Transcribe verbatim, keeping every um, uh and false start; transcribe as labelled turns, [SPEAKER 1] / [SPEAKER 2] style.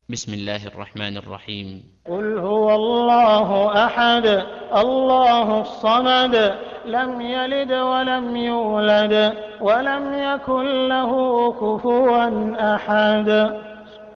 [SPEAKER 1] بسم الله الرحمن الرحيم.
[SPEAKER 2] قل هو الله أحد الله الصمد لم يلد ولم يولد ولم يكن له كفوا أحد.